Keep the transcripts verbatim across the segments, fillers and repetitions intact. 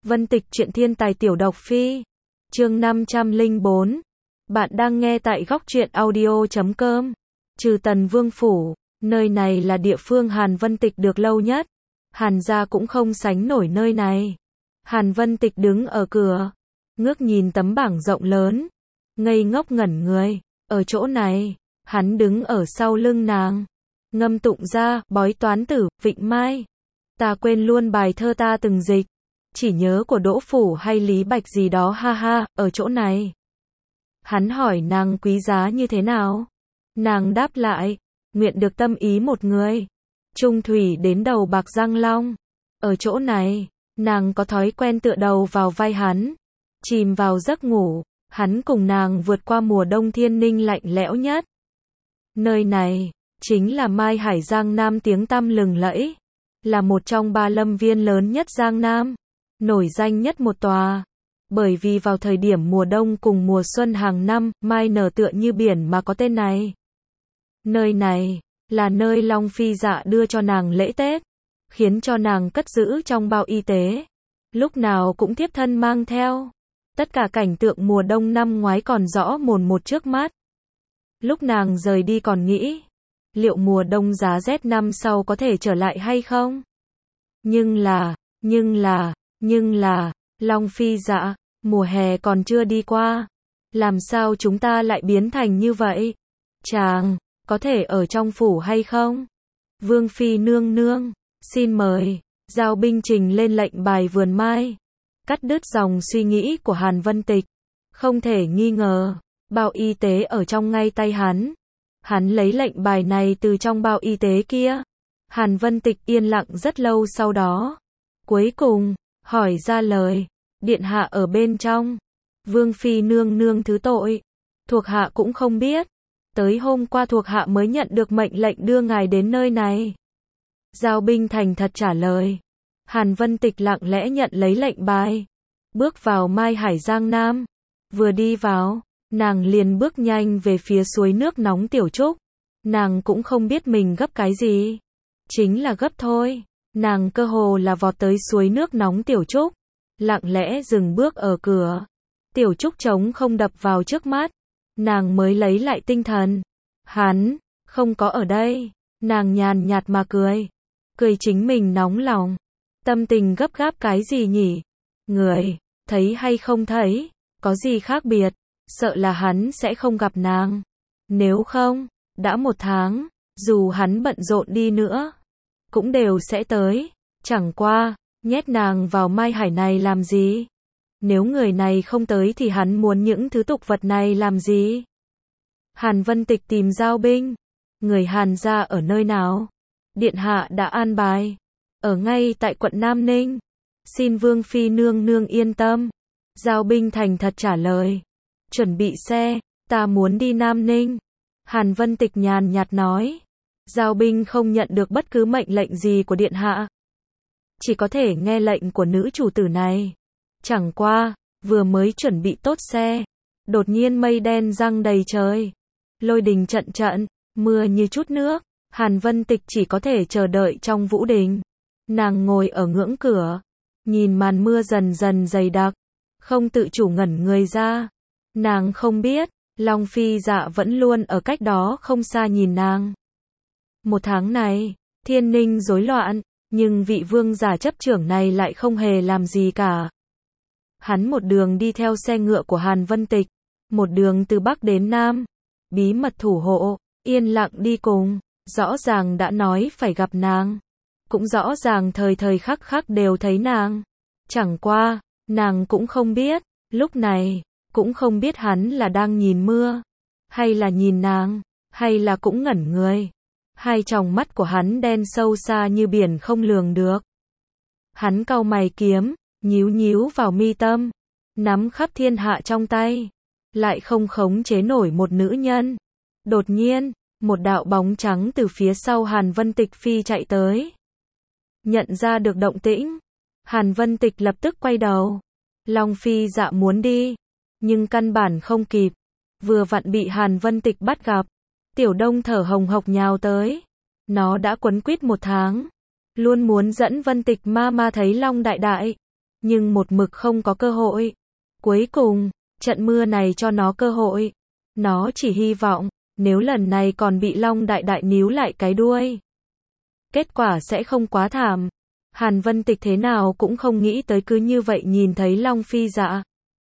Vân Tịch truyện thiên tài tiểu độc phi. Chương năm trăm lẻ bốn. Bạn đang nghe tại góc truyện audio chấm com. Trừ Tần Vương phủ, nơi này là địa phương Hàn Vân Tịch được lâu nhất. Hàn gia cũng không sánh nổi nơi này. Hàn Vân Tịch đứng ở cửa, ngước nhìn tấm bảng rộng lớn, ngây ngốc ngẩn người. Ở chỗ này, hắn đứng ở sau lưng nàng, ngâm tụng ra, bói toán tử, vịnh mai. Ta quên luôn bài thơ ta từng dịch, chỉ nhớ của Đỗ Phủ hay Lý Bạch gì đó, ha ha, ở chỗ này. Hắn hỏi nàng quý giá như thế nào? Nàng đáp lại, nguyện được tâm ý một người, trung thủy đến đầu bạc răng long. Ở chỗ này, nàng có thói quen tựa đầu vào vai hắn, chìm vào giấc ngủ. Hắn cùng nàng vượt qua mùa đông thiên ninh lạnh lẽo nhất. Nơi này, chính là Mai Hải Giang Nam tiếng tăm lừng lẫy, là một trong ba lâm viên lớn nhất Giang Nam, nổi danh nhất một tòa. Bởi vì vào thời điểm mùa đông cùng mùa xuân hàng năm, mai nở tựa như biển mà có tên này. Nơi này, là nơi Long Phi Dạ đưa cho nàng lễ Tết, khiến cho nàng cất giữ trong bao y tế, lúc nào cũng thiếp thân mang theo. Tất cả cảnh tượng mùa đông năm ngoái còn rõ mồn một trước mắt. Lúc nàng rời đi còn nghĩ, liệu mùa đông giá rét năm sau có thể trở lại hay không? Nhưng là, nhưng là, nhưng là, Long Phi Dạ, mùa hè còn chưa đi qua. Làm sao chúng ta lại biến thành như vậy? Chàng, có thể ở trong phủ hay không? Vương Phi nương nương, xin mời. Giao binh trình lên lệnh bài vườn mai, cắt đứt dòng suy nghĩ của Hàn Vân Tịch. Không thể nghi ngờ, bao y tế ở trong ngay tay hắn. Hắn lấy lệnh bài này từ trong bao y tế kia. Hàn Vân Tịch yên lặng rất lâu sau đó, cuối cùng, hỏi ra lời, điện hạ ở bên trong. Vương Phi nương nương thứ tội, thuộc hạ cũng không biết. Tới hôm qua thuộc hạ mới nhận được mệnh lệnh đưa ngài đến nơi này. Giao binh thành thật trả lời. Hàn Vân Tịch lặng lẽ nhận lấy lệnh bài, bước vào Mai Hải Giang Nam. Vừa đi vào, nàng liền bước nhanh về phía suối nước nóng Tiểu Trúc. Nàng cũng không biết mình gấp cái gì, chính là gấp thôi. Nàng cơ hồ là vọt tới suối nước nóng Tiểu Trúc, lặng lẽ dừng bước ở cửa. Tiểu Trúc trống không đập vào trước mắt, nàng mới lấy lại tinh thần. Hắn không có ở đây. Nàng nhàn nhạt mà cười, cười chính mình nóng lòng. Tâm tình gấp gáp cái gì nhỉ? Người, thấy hay không thấy, có gì khác biệt, sợ là hắn sẽ không gặp nàng. Nếu không, đã một tháng, dù hắn bận rộn đi nữa, cũng đều sẽ tới. Chẳng qua, nhét nàng vào Mai Hải này làm gì? Nếu người này không tới thì hắn muốn những thứ tục vật này làm gì? Hàn Vân Tịch tìm giao binh. Người Hàn gia ở nơi nào? Điện hạ đã an bài. Ở ngay tại quận Nam Ninh. Xin Vương Phi nương nương yên tâm. Giao binh thành thật trả lời. Chuẩn bị xe, ta muốn đi Nam Ninh. Hàn Vân Tịch nhàn nhạt nói. Giao binh không nhận được bất cứ mệnh lệnh gì của điện hạ, chỉ có thể nghe lệnh của nữ chủ tử này. Chẳng qua, vừa mới chuẩn bị tốt xe, đột nhiên mây đen giăng đầy trời, lôi đình trận trận, mưa như chút nước. Hàn Vân Tịch chỉ có thể chờ đợi trong vũ đình. Nàng ngồi ở ngưỡng cửa, nhìn màn mưa dần dần dày đặc, không tự chủ ngẩn người ra. Nàng không biết, Long Phi Dạ vẫn luôn ở cách đó không xa nhìn nàng. Một tháng này, thiên ninh rối loạn, nhưng vị vương giả chấp trưởng này lại không hề làm gì cả. Hắn một đường đi theo xe ngựa của Hàn Vân Tịch, một đường từ Bắc đến Nam, bí mật thủ hộ, yên lặng đi cùng. Rõ ràng đã nói phải gặp nàng, cũng rõ ràng thời thời khắc khắc đều thấy nàng. Chẳng qua, nàng cũng không biết, lúc này, cũng không biết hắn là đang nhìn mưa, hay là nhìn nàng, hay là cũng ngẩn người. Hai tròng mắt của hắn đen sâu xa như biển không lường được. Hắn cau mày kiếm, nhíu nhíu vào mi tâm, nắm khắp thiên hạ trong tay, lại không khống chế nổi một nữ nhân. Đột nhiên, một đạo bóng trắng từ phía sau Hàn Vân Tịch phi chạy tới. Nhận ra được động tĩnh, Hàn Vân Tịch lập tức quay đầu. Long Phi Dạ muốn đi, nhưng căn bản không kịp. Vừa vặn bị Hàn Vân Tịch bắt gặp. Tiểu Đông thở hồng hộc nhào tới. Nó đã quấn quýt một tháng, luôn muốn dẫn Vân Tịch ma ma thấy Long đại đại. nhưng một mực không có cơ hội. Cuối cùng, trận mưa này cho nó cơ hội. Nó chỉ hy vọng, nếu lần này còn bị Long Đại Đại níu lại cái đuôi, kết quả sẽ không quá thảm. Hàn Vân Tịch thế nào cũng không nghĩ tới cứ như vậy nhìn thấy Long Phi Dạ.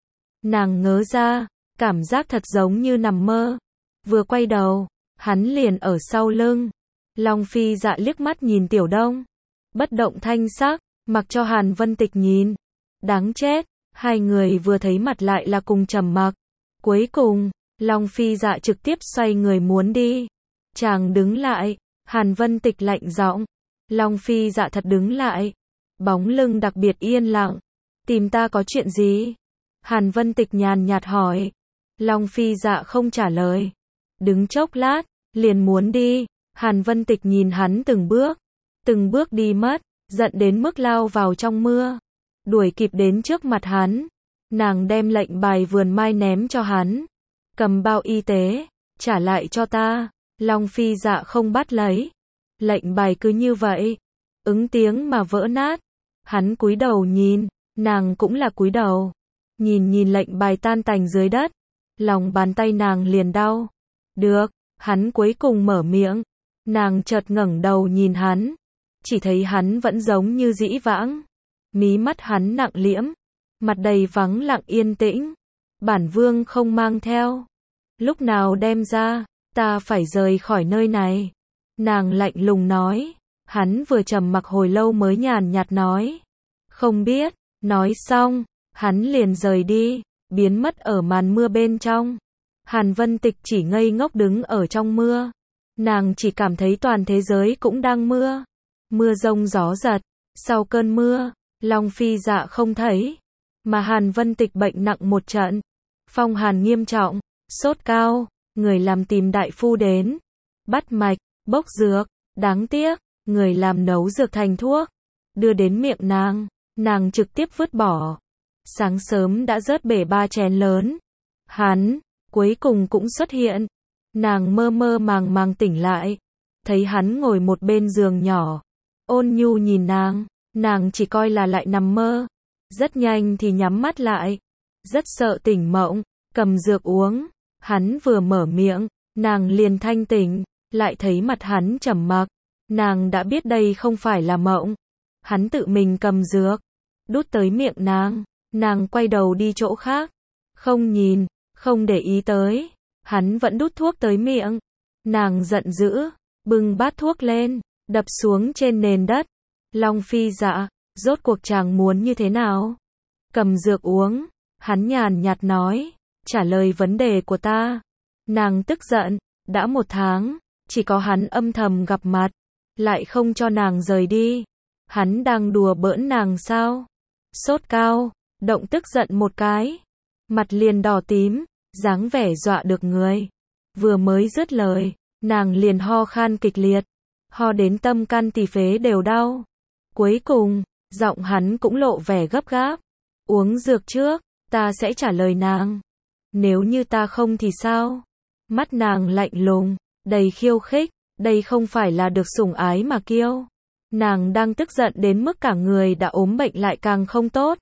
Nàng ngớ ra, cảm giác thật giống như nằm mơ. Vừa quay đầu, hắn liền ở sau lưng. Long Phi Dạ liếc mắt nhìn Tiểu Đông, bất động thanh sắc, mặc cho Hàn Vân Tịch nhìn. Đáng chết, hai người vừa thấy mặt lại là cùng trầm mặc. Cuối cùng, Long Phi Dạ trực tiếp xoay người muốn đi. Chàng đứng lại, Hàn Vân Tịch lạnh giọng. Long Phi Dạ thật đứng lại. Bóng lưng đặc biệt yên lặng. Tìm ta có chuyện gì? Hàn Vân Tịch nhàn nhạt hỏi. Long Phi Dạ không trả lời. Đứng chốc lát, liền muốn đi. Hàn Vân Tịch nhìn hắn từng bước, từng bước đi mất, giận đến mức lao vào trong mưa. Đuổi kịp đến trước mặt hắn. Nàng đem lệnh bài vườn mai ném cho hắn. Cầm bao y tế, trả lại cho ta. Long Phi Dạ không bắt lấy. Lệnh bài cứ như vậy, ứng tiếng mà vỡ nát. Hắn cúi đầu nhìn, nàng cũng là cúi đầu. Nhìn nhìn lệnh bài tan tành dưới đất, lòng bàn tay nàng liền đau. Được, hắn cuối cùng mở miệng. Nàng chợt ngẩng đầu nhìn hắn, chỉ thấy hắn vẫn giống như dĩ vãng. Mí mắt hắn nặng liễm, mặt đầy vắng lặng yên tĩnh. Bản vương không mang theo. Lúc nào đem ra, ta phải rời khỏi nơi này. Nàng lạnh lùng nói. Hắn vừa trầm mặc hồi lâu mới nhàn nhạt nói. Không biết. Nói xong, hắn liền rời đi, biến mất ở màn mưa bên trong. Hàn Vân Tịch chỉ ngây ngốc đứng ở trong mưa. Nàng chỉ cảm thấy toàn thế giới cũng đang mưa. Mưa rông gió giật. Sau cơn mưa, Long Phi Dạ không thấy. Mà Hàn Vân Tịch bệnh nặng một trận. Phong hàn nghiêm trọng, sốt cao, người làm tìm đại phu đến. Bắt mạch, bốc dược, đáng tiếc, người làm nấu dược thành thuốc. Đưa đến miệng nàng, nàng trực tiếp vứt bỏ. Sáng sớm đã rớt bể ba chén lớn. Hắn, cuối cùng cũng xuất hiện. Nàng mơ mơ màng màng tỉnh lại. Thấy hắn ngồi một bên giường nhỏ. Ôn nhu nhìn nàng, nàng chỉ coi là lại nằm mơ. Rất nhanh thì nhắm mắt lại. Rất sợ tỉnh mộng, cầm dược uống. Hắn vừa mở miệng, nàng liền thanh tỉnh. Lại thấy mặt hắn trầm mặc. Nàng đã biết đây không phải là mộng. Hắn tự mình cầm dược, đút tới miệng nàng. Nàng quay đầu đi chỗ khác. Không nhìn, không để ý tới. Hắn vẫn đút thuốc tới miệng. Nàng giận dữ, bưng bát thuốc lên, đập xuống trên nền đất. Long Phi Dạ, rốt cuộc chàng muốn như thế nào? Cầm dược uống. Hắn nhàn nhạt nói, trả lời vấn đề của ta. Nàng tức giận, đã một tháng, chỉ có hắn âm thầm gặp mặt, lại không cho nàng rời đi. Hắn đang đùa bỡn nàng sao? Sốt cao, động tức giận một cái, mặt liền đỏ tím, dáng vẻ dọa được người. Vừa mới dứt lời, nàng liền ho khan kịch liệt, ho đến tâm can tỳ phế đều đau. Cuối cùng, giọng hắn cũng lộ vẻ gấp gáp. Uống dược trước, ta sẽ trả lời nàng. Nếu như ta không thì sao? Mắt nàng lạnh lùng, đầy khiêu khích, đây không phải là được sủng ái mà kiêu. Nàng đang tức giận đến mức cả người đã ốm bệnh lại càng không tốt.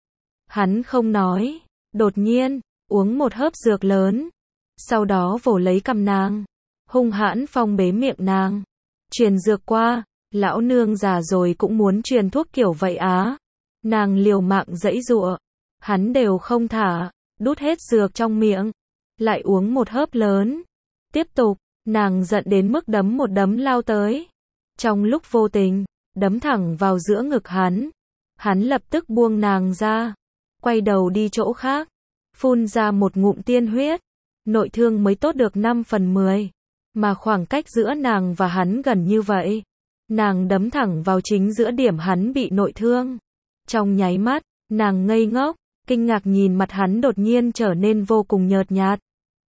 Hắn không nói, đột nhiên, uống một hớp dược lớn. Sau đó vồ lấy cằm nàng, hung hãn phong bế miệng nàng. Truyền dược qua, lão nương già rồi cũng muốn truyền thuốc kiểu vậy á. Nàng liều mạng giãy giụa, hắn đều không thả, đút hết dược trong miệng, lại uống một hớp lớn. Tiếp tục, nàng giận đến mức đấm một đấm lao tới. Trong lúc vô tình, đấm thẳng vào giữa ngực hắn. Hắn lập tức buông nàng ra, quay đầu đi chỗ khác, phun ra một ngụm tiên huyết. Nội thương mới tốt được năm phần mười, mà khoảng cách giữa nàng và hắn gần như vậy. Nàng đấm thẳng vào chính giữa điểm hắn bị nội thương. Trong nháy mắt, nàng ngây ngốc, kinh ngạc nhìn mặt hắn đột nhiên trở nên vô cùng nhợt nhạt.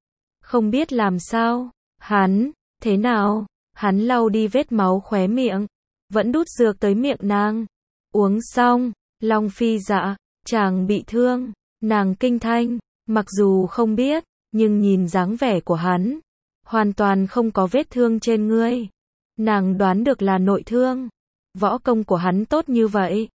Không biết làm sao, hắn, thế nào? Hắn lau đi vết máu khóe miệng, vẫn đút dược tới miệng nàng. Uống xong, Long Phi Dạ, chàng bị thương. Nàng kinh thanh, mặc dù không biết, nhưng nhìn dáng vẻ của hắn, hoàn toàn không có vết thương trên ngươi. Nàng đoán được là nội thương. Võ công của hắn tốt như vậy,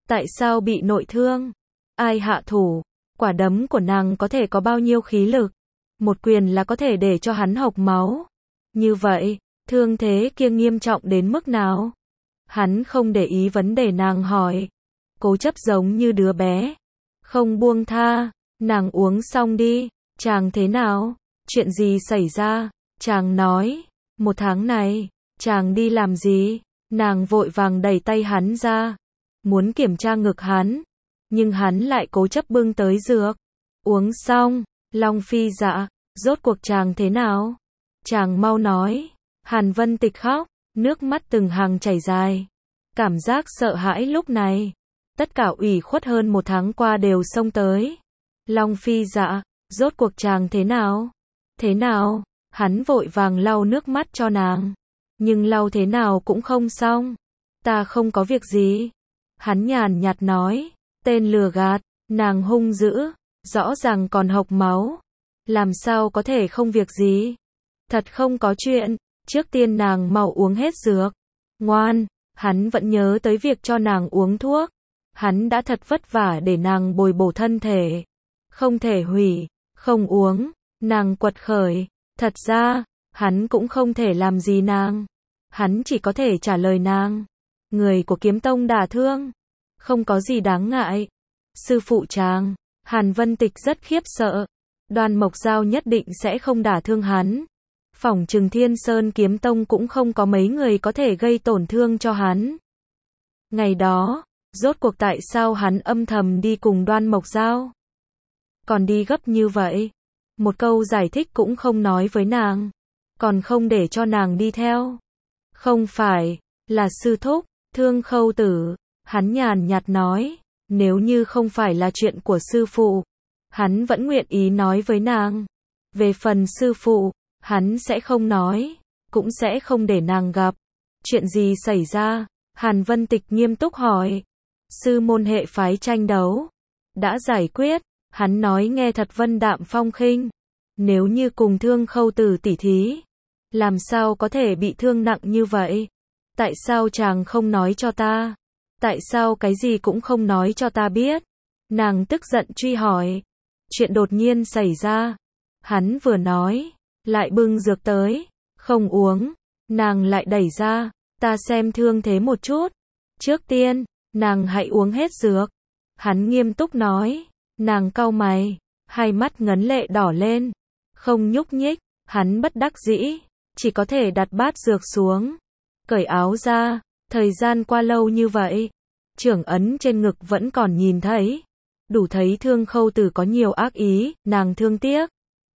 Tại sao bị nội thương? Ai hạ thủ? Quả đấm của nàng có thể có bao nhiêu khí lực? Một quyền là có thể để cho hắn hộc máu. Như vậy, thương thế kia nghiêm trọng đến mức nào? Hắn không để ý vấn đề nàng hỏi. Cố chấp giống như đứa bé. Không buông tha. Nàng uống xong đi. Chàng thế nào? Chuyện gì xảy ra? Chàng nói. Một tháng này, chàng đi làm gì? Nàng vội vàng đẩy tay hắn ra. Muốn kiểm tra ngực hắn. Nhưng hắn lại cố chấp bưng tới dược. Uống xong. Long Phi dạ. Rốt cuộc chàng thế nào? Chàng mau nói. Hàn Vân Tịch khóc. Nước mắt từng hàng chảy dài. Cảm giác sợ hãi lúc này. Tất cả ủy khuất hơn một tháng qua đều xông tới. Long Phi dạ. Rốt cuộc chàng thế nào? Thế nào? Hắn vội vàng lau nước mắt cho nàng. Nhưng lau thế nào cũng không xong. Ta không có việc gì. Hắn nhàn nhạt nói. Tên lừa gạt. Nàng hung dữ. Rõ ràng còn hộc máu. Làm sao có thể không việc gì? Thật không có chuyện. Trước tiên nàng mau uống hết dược. Ngoan. Hắn vẫn nhớ tới việc cho nàng uống thuốc. Hắn đã thật vất vả để nàng bồi bổ thân thể. Không thể hủy. Không uống. Nàng quật khởi. Thật ra, hắn cũng không thể làm gì nàng. Hắn chỉ có thể trả lời nàng. Người của Kiếm Tông đả thương. Không có gì đáng ngại. Sư phụ chàng. Hàn Vân Tịch rất khiếp sợ. Đoan Mộc Giao nhất định sẽ không đả thương hắn. Phỏng chừng Thiên Sơn Kiếm Tông cũng không có mấy người có thể gây tổn thương cho hắn. Ngày đó, rốt cuộc tại sao hắn âm thầm đi cùng Đoan Mộc Giao? Còn đi gấp như vậy. Một câu giải thích cũng không nói với nàng. Còn không để cho nàng đi theo. Không phải, là sư thúc, Thương Khâu Tử. Hắn nhàn nhạt nói. Nếu như không phải là chuyện của sư phụ, hắn vẫn nguyện ý nói với nàng. Về phần sư phụ, hắn sẽ không nói. Cũng sẽ không để nàng gặp. Chuyện gì xảy ra? Hàn Vân Tịch nghiêm túc hỏi. Sư môn hệ phái tranh đấu. Đã giải quyết. Hắn nói nghe thật vân đạm phong khinh. Nếu như cùng Thương Khâu Tử tỉ thí, làm sao có thể bị thương nặng như vậy? Tại sao chàng không nói cho ta? Tại sao cái gì cũng không nói cho ta biết? Nàng tức giận truy hỏi. Chuyện đột nhiên xảy ra. Hắn vừa nói, lại bưng dược tới. Không uống. Nàng lại đẩy ra. Ta xem thương thế một chút. Trước tiên, nàng hãy uống hết dược. Hắn nghiêm túc nói. Nàng cau mày. Hai mắt ngấn lệ đỏ lên. Không nhúc nhích. Hắn bất đắc dĩ. Chỉ có thể đặt bát dược xuống. Cởi áo ra. Thời gian qua lâu như vậy. Trưởng ấn trên ngực vẫn còn nhìn thấy. Đủ thấy Thương Khâu Tử có nhiều ác ý. Nàng thương tiếc.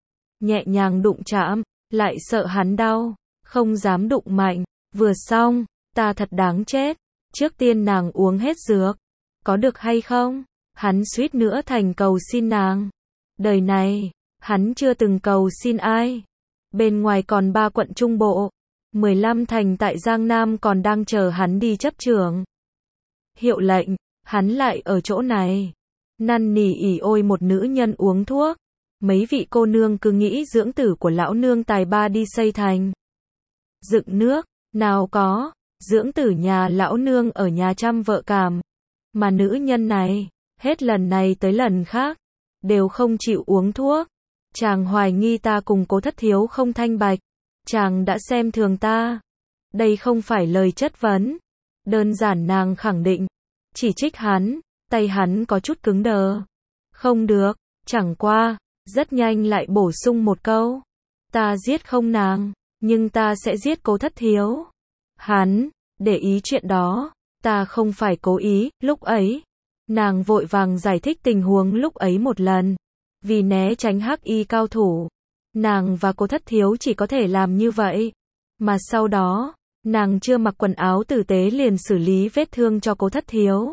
Nhẹ nhàng đụng chạm. Lại sợ hắn đau. Không dám đụng mạnh. Vừa xong. Ta thật đáng chết. Trước tiên nàng uống hết dược. Có được hay không? Hắn suýt nữa thành cầu xin nàng. Đời này, hắn chưa từng cầu xin ai. Bên ngoài còn ba quận Trung Bộ. mười lăm thành tại Giang Nam còn đang chờ hắn đi chấp trưởng. Hiệu lệnh, hắn lại ở chỗ này. Năn nỉ ỉ ôi một nữ nhân uống thuốc. Mấy vị cô nương cứ nghĩ dưỡng tử của lão nương tài ba đi xây thành. Dựng nước, nào có, dưỡng tử nhà lão nương ở nhà chăm vợ cảm. Mà nữ nhân này, hết lần này tới lần khác, đều không chịu uống thuốc. Chàng hoài nghi ta cùng Cố Thất Thiếu không thanh bạch. Chàng đã xem thường ta. Đây không phải lời chất vấn. Đơn giản nàng khẳng định. Chỉ trích hắn, tay hắn có chút cứng đờ. Không được, chẳng qua, rất nhanh lại bổ sung một câu. Ta giết không nàng, nhưng ta sẽ giết Cố Thất Thiếu. Hắn, để ý chuyện đó, ta không phải cố ý, lúc ấy. Nàng vội vàng giải thích tình huống lúc ấy một lần. Vì né tránh hắc y cao thủ. Nàng và Cố Thất Thiếu chỉ có thể làm như vậy. Mà sau đó, nàng chưa mặc quần áo tử tế liền xử lý vết thương cho Cố Thất Thiếu.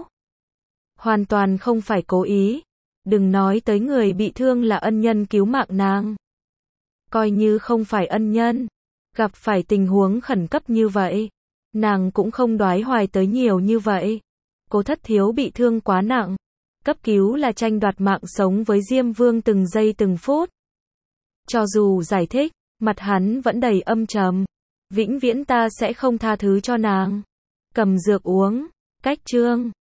Hoàn toàn không phải cố ý. Đừng nói tới người bị thương là ân nhân cứu mạng nàng. Coi như không phải ân nhân. Gặp phải tình huống khẩn cấp như vậy. Nàng cũng không đoái hoài tới nhiều như vậy. Cố Thất Thiếu bị thương quá nặng. Cấp cứu là tranh đoạt mạng sống với Diêm Vương từng giây từng phút. Cho dù giải thích, mặt hắn vẫn đầy âm trầm. Vĩnh viễn ta sẽ không tha thứ cho nàng. Cầm dược uống. Cách chương.